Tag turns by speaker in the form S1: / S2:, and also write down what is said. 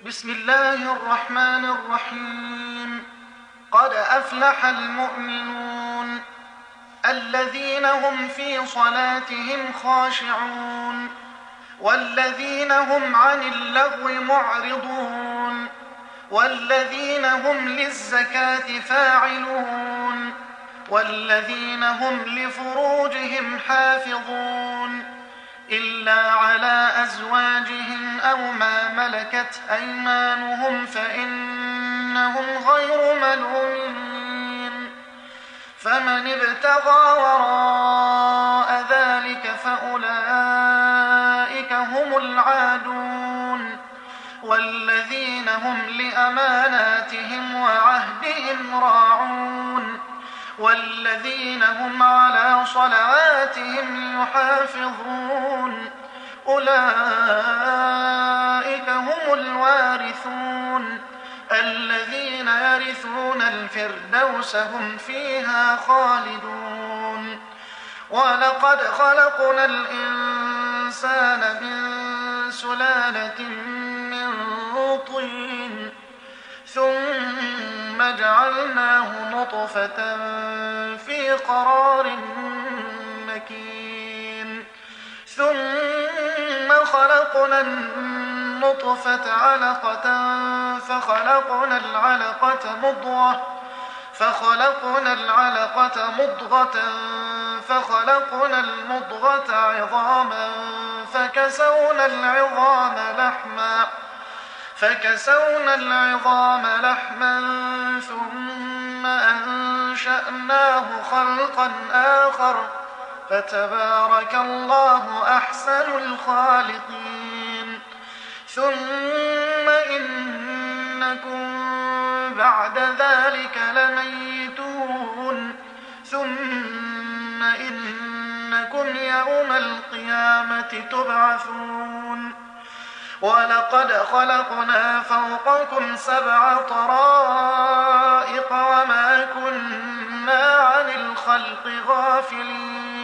S1: بسم الله الرحمن الرحيم. قد أفلح المؤمنون الذين هم في صلاتهم خاشعون والذين هم عن اللغو معرضون والذين هم للزكاة فاعلون والذين هم لفروجهم حافظون إلا على أزواجهم أو ما ملكت أيمانهم فإنهم غير ملومين. فمن ابتغى وراء ذلك فأولئك هم العادون والذين هم لأماناتهم وعهدهم راعون والذين هم على صلواتهم يحافظون أولئك هم الوارثون الذين يرثون الفردوس هم فيها خالدون. ولقد خلقنا الإنسان من سلالة من طين ثم جعلناه نطفة في قرار مكين ثم خلقنا النطفة علقة فخلقنا العلقة مضغة فخلقنا المضغة عظاما فكسونا العظام لحما ثم أنشأناه خلقا آخر فتبارك الله أحسن الخالقين. ثم إنكم بعد ذلك لميتون ثم إنكم يوم القيامة تبعثون. ولقد خلقنا فوقكم 7 طرائق وما كنا عن الخلق غافلين.